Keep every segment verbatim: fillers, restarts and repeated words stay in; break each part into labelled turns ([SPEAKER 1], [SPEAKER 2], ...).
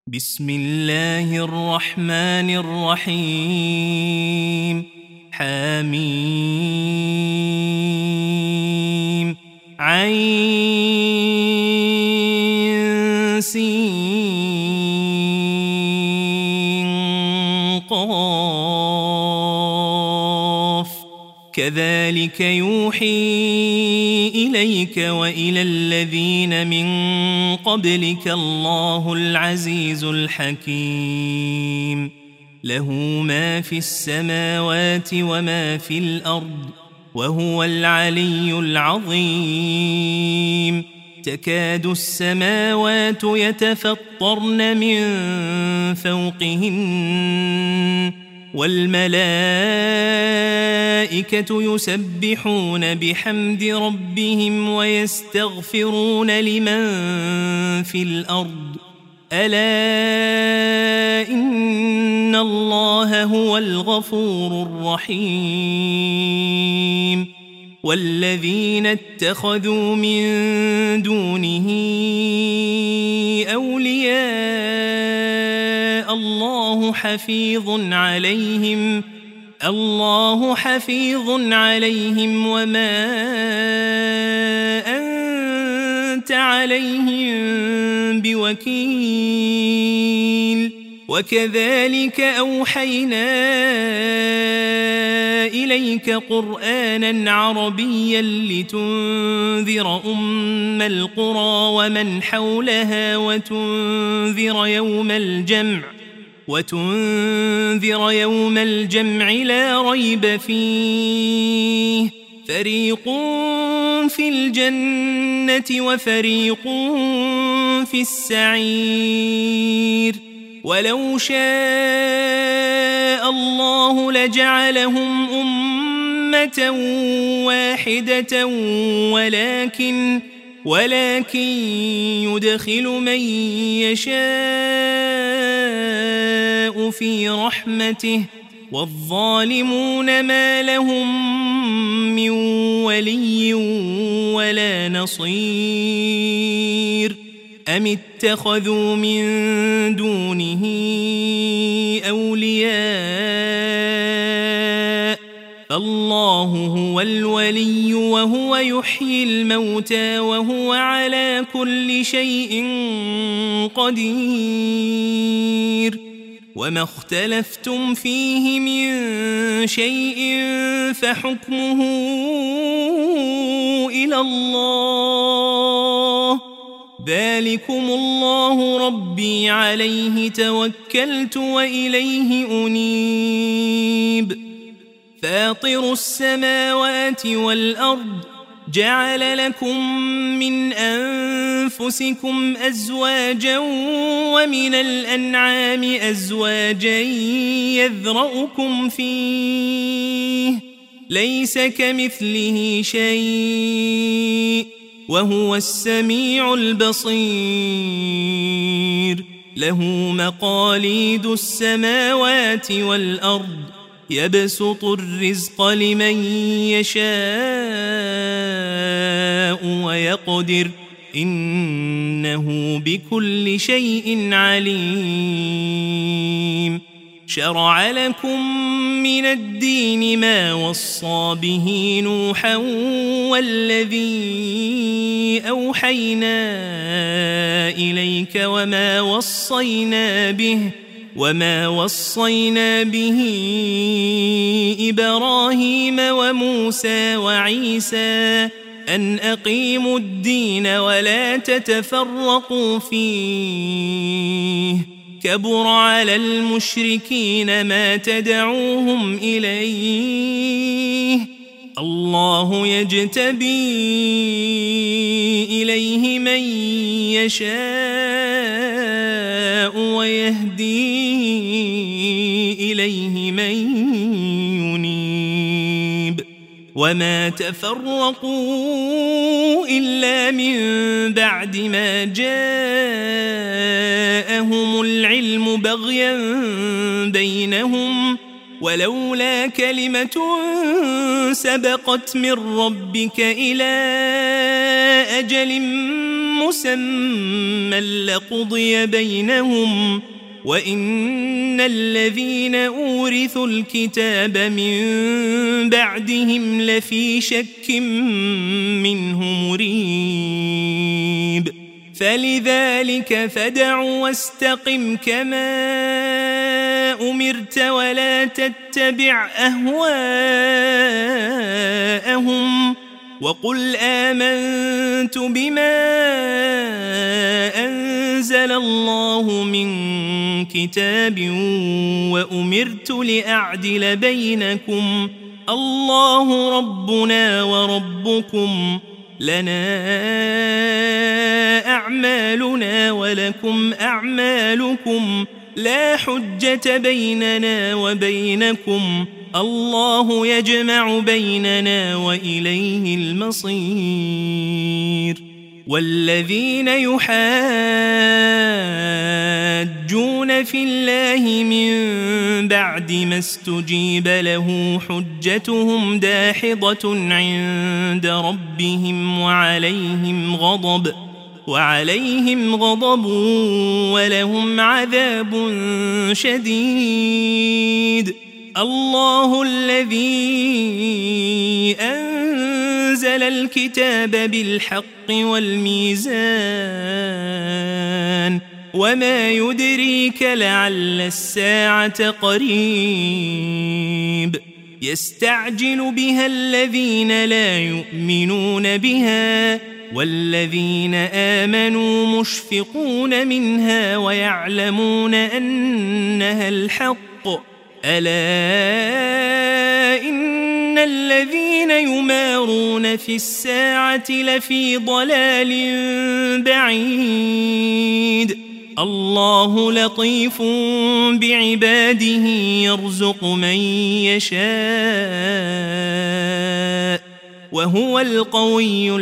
[SPEAKER 1] بسم الله الرحمن الرحيم حميم عين سين قاف كذلك يوحي إليك وإلى الذين من قبلك الله العزيز الحكيم له ما في السماوات وما في الأرض وهو العلي العظيم تكاد السماوات يتفطرن من فوقهن والملائكة يسبحون بحمد ربهم ويستغفرون لمن في الأرض ألا إن الله هو الغفور الرحيم والذين اتخذوا من دونه أولياء الله حفيظ عليهم الله حفيظ عليهم وما أنت عليهم بوكيل وكذلك أوحينا إليك قرآنا عربيا لتنذر أم القرى ومن حولها وتنذر يوم الجمع وتنذر يوم الجمع لا ريب فيه فريق في الجنة وفريق في السعير ولو شاء الله لجعلهم أمة واحدة ولكن ولكن يدخل من يشاء في رحمته والظالمون ما لهم من ولي ولا نصير أم اتخذوا من دونه أولياء الله هو الولي وهو يحيي الموتى وهو على كل شيء قدير وما اختلفتم فيه من شيء فحكمه إلى الله ذلكم الله ربي عليه توكلت وإليه أنيب فاطر السماوات والأرض جعل لكم من أنفسكم أزواجا ومن الأنعام أزواجا يذرأكم فيه ليس كمثله شيء وهو السميع البصير له مقاليد السماوات والأرض يبسط الرزق لمن يشاء ويقدر إنه بكل شيء عليم شرع لكم من الدين ما وصى به نوحا والذي أوحينا إليك وما وصينا به وما وصينا به إبراهيم وموسى وعيسى أن أقيموا الدين ولا تتفرقوا فيه كبر على المشركين ما تدعوهم إليه الله يجتبي إليه من يشاء ويهدي إليه من ينيب وما تفرقوا إلا من بعد ما جاءهم العلم بغيا بينهم ولولا كلمة سبقت من ربك إلى أجل مسمى لقضي بينهم وإن الذين أورثوا الكتاب من بعدهم لفي شك منه مريب فلذلك فادع واستقم كما أمرت ولا تتبع أهواءهم وقل آمنت بما أنزل الله من كتاب وأمرت لأعدل بينكم الله ربنا وربكم لنا أعمالنا ولكم أعمالكم لا حجة بيننا وبينكم الله يجمع بيننا وإليه المصير والذين يحاجون في الله من بعد ما استجيب له حجتهم داحضة عند ربهم وعليهم غضب وعليهم غضب ولهم عذاب شديد الله الذي أنزل الكتاب بالحق والميزان وما يدريك لعل الساعة قريب يستعجل بها الذين لا يؤمنون بها والذين آمنوا مشفقون منها ويعلمون أنها الحق ألا إن الذين يمارون في الساعة لفي ضلال بعيد الله لطيف بعباده يرزق من يشاء وهو القوي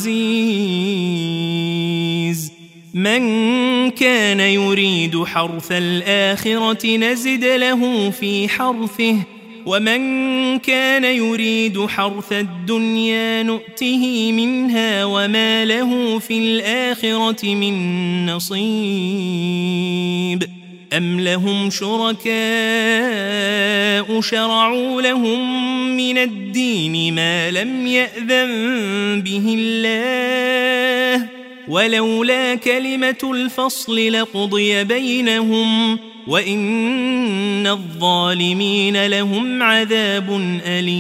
[SPEAKER 1] العزيز من كان يريد حرث الآخرة نزد له في حرثه ومن كان يريد حرث الدنيا نؤته منها وما له في الآخرة من نصيب أم لهم شركاء شرعوا لهم من الدين ما لم يأذن به الله ولولا كلمة الفصل لقضي بينهم وإن الظالمين لهم عذاب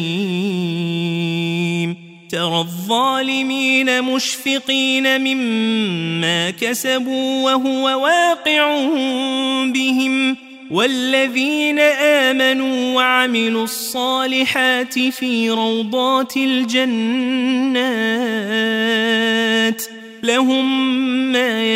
[SPEAKER 1] أليم ترى الظالمين مشفقين مما كسبوا وهو واقع بهم والذين آمنوا وعملوا الصالحات في روضات الجنات لهم ما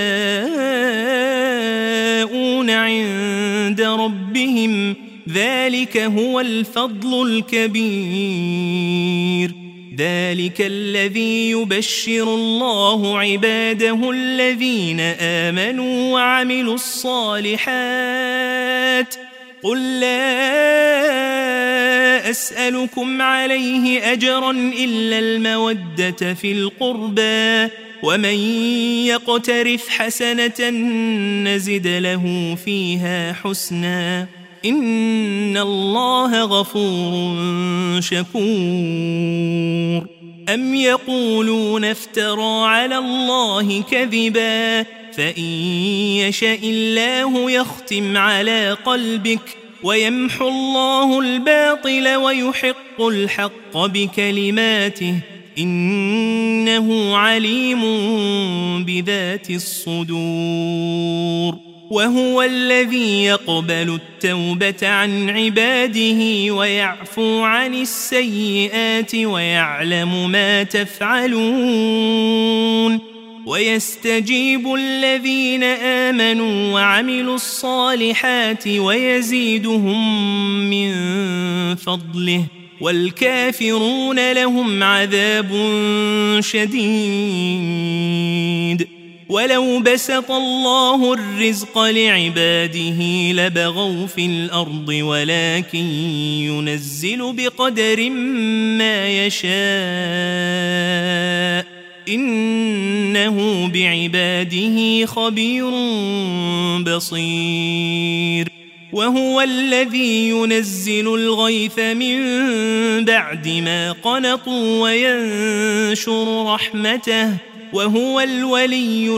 [SPEAKER 1] يشاءون عند ربهم ذلك هو الفضل الكبير ذلك الذي يبشر الله عباده الذين آمنوا وعملوا الصالحات قل لا أسألكم عليه أجرا إلا المودة في القربى ومن يقترف حسنة نزد له فيها حسنا إن الله غفور شكور أم يقولون افترى على الله كذبا فإن يشاء الله يختم على قلبك ويمحو الله الباطل ويحق الحق بكلماته إنه عليم بذات الصدور وهو الذي يقبل التوبة عن عباده ويعفو عن السيئات ويعلم ما تفعلون ويستجيب الذين آمنوا وعملوا الصالحات ويزيدهم من فضله والكافرون لهم عذاب شديد ولو بسط الله الرزق لعباده لبغوا في الأرض ولكن ينزل بقدر ما يشاء إنه بعباده خبير بصير وهو الذي ينزل الغيث من بعد ما قنطوا وينشر رحمته وهو الولي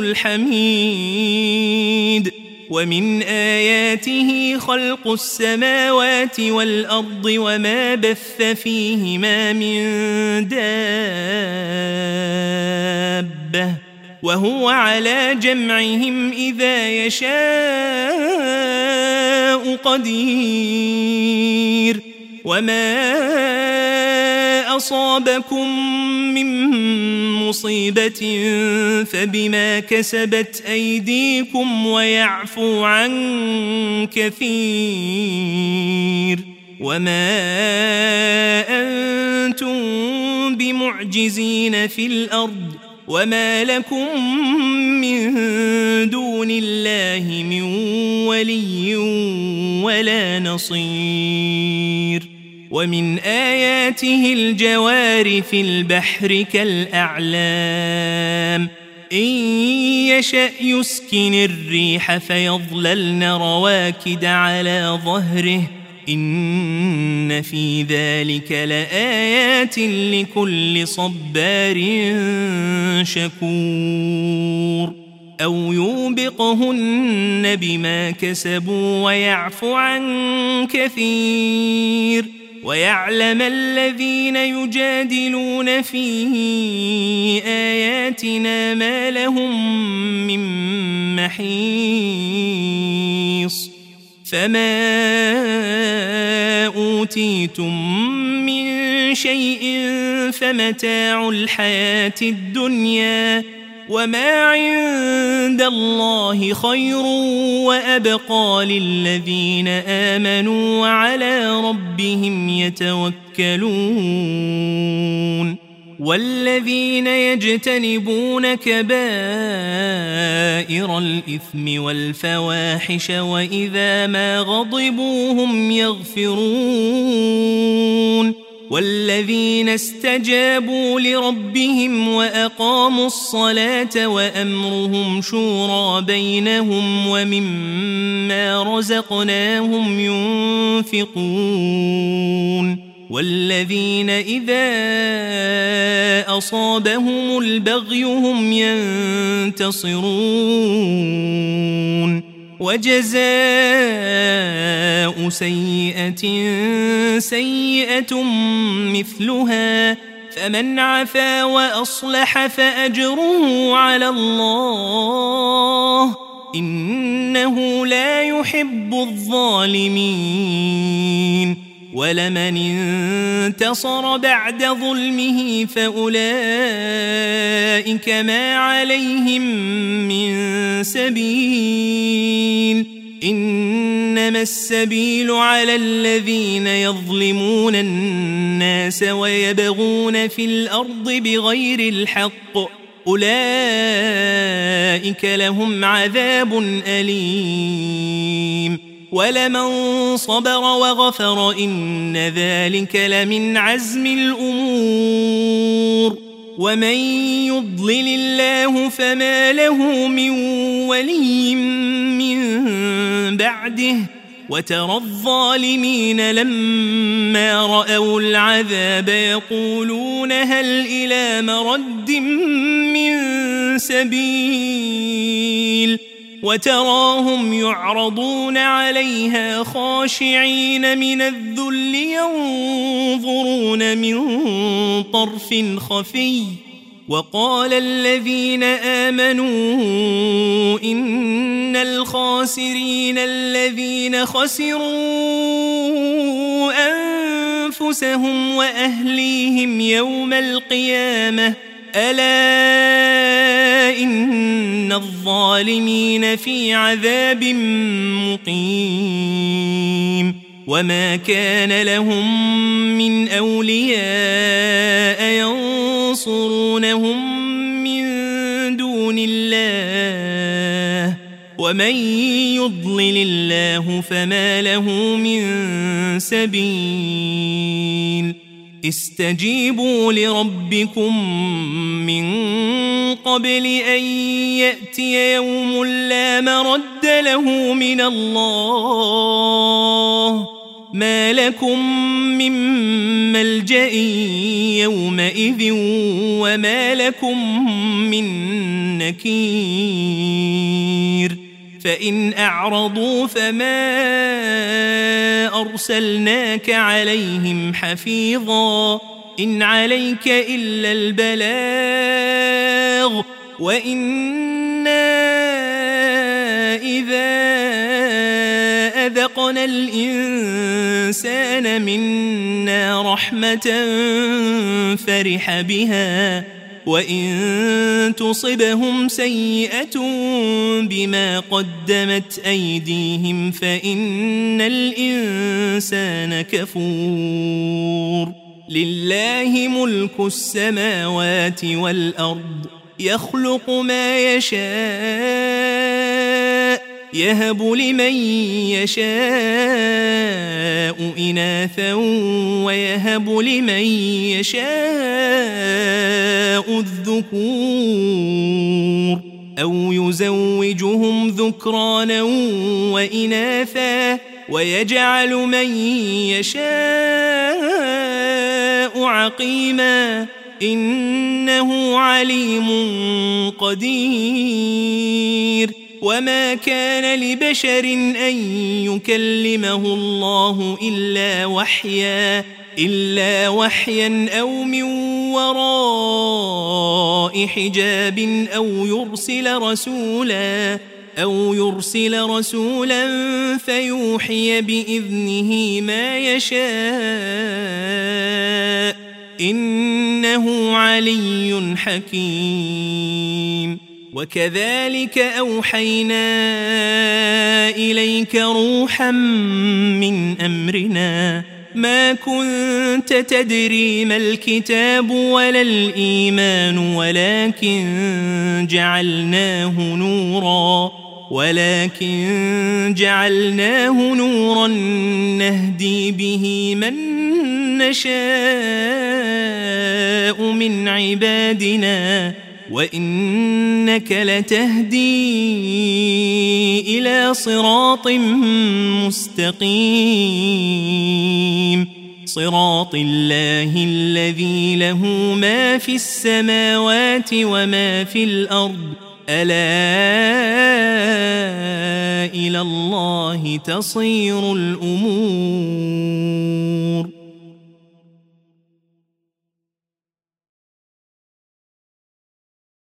[SPEAKER 1] الحميد ومن آياته خلق السماوات والأرض وما بث فيهما من دابة وهو على جمعهم إذا يشاء قدير وما أصابكم من مصيبة فبما كسبت أيديكم ويعفو عن كثير وما أنتم بمعجزين في الأرض وما لكم من دون الله من ولي ولا نصير ومن آياته الجوار في البحر كالأعلام إن يشأ يسكن الريح فيظللن رواكد على ظهره إن في ذلك لآيات لكل صبار شكور أو يوبقهن بما كسبوا ويعفو عن كثير ويعلم الذين يجادلون في آياتنا ما لهم من محيص فما أوتيتم من شيء فمتاع الحياة الدنيا وما عند الله خير وأبقى للذين آمنوا وعلى ربهم يتوكلون والذين يجتنبون كبائر الإثم والفواحش وإذا ما غضبوا هم يغفرون والذين استجابوا لربهم وأقاموا الصلاة وأمرهم شورى بينهم ومما رزقناهم ينفقون والذين إذا أصابهم البغي هم ينتصرون وجزاء سيئة سيئة مثلها فمن عفا وأصلح فأجره على الله إنه لا يحب الظالمين ولمن انتصر بعد ظلمه فأولئك ما عليهم من سبيل إنما السبيل على الذين يظلمون الناس ويبغون في الأرض بغير الحق أولئك لهم عذاب أليم ولمن صبر وغفر إن ذلك لمن عزم الأمور ومن يضلل الله فما له من ولي من بعده وترى الظالمين لما رأوا العذاب يقولون هل إلى مرد من سبيل وتراهم يعرضون عليها خاشعين من الذل ينظرون من طرف خفي وقال الذين آمنوا إن الخاسرين الذين خسروا أنفسهم وأهليهم يوم القيامة ألا إن الظالمين في عذاب مقيم وما كان لهم من أولياء ينصرونهم من دون الله ومن يضلل الله فما له من سبيل استجيبوا لربكم من قبل أن يأتي يوم لا مرد له من الله ما لكم من ملجأ يومئذ وما لكم من نكير فإن أعرضوا فما أرسلناك عليهم حفيظا إن عليك إلا البلاغ وإنا إذا أذقنا الإنسان منا رحمة فرح بها وإن تصبهم سيئة بما قدمت أيديهم فإن الإنسان كفور لله ملك السماوات والأرض يخلق ما يشاء يهب لمن يشاء إناثا ويهب لمن يشاء الذكور أو يزوجهم ذكرانا وإناثا ويجعل من يشاء عقيما إنه عليم قدير وما كان لبشر أن يكلمه الله إلا وحيا إلا وحيا أو من وراء حجاب أو يرسل رسولا أو يرسل رسولا فيوحي بإذنه ما يشاء إنه علي حكيم وكذلك أوحينا إليك روحا من أمرنا ما كنت تدري ما الكتاب ولا الإيمان ولكن جعلناه نورا ولكن جعلناه نورا نهدي به من نشاء من عبادنا وإنك لتهدي إلى صراط مستقيم صراط الله الذي له ما في السماوات وما في الأرض ألا إلى الله تصير الأمور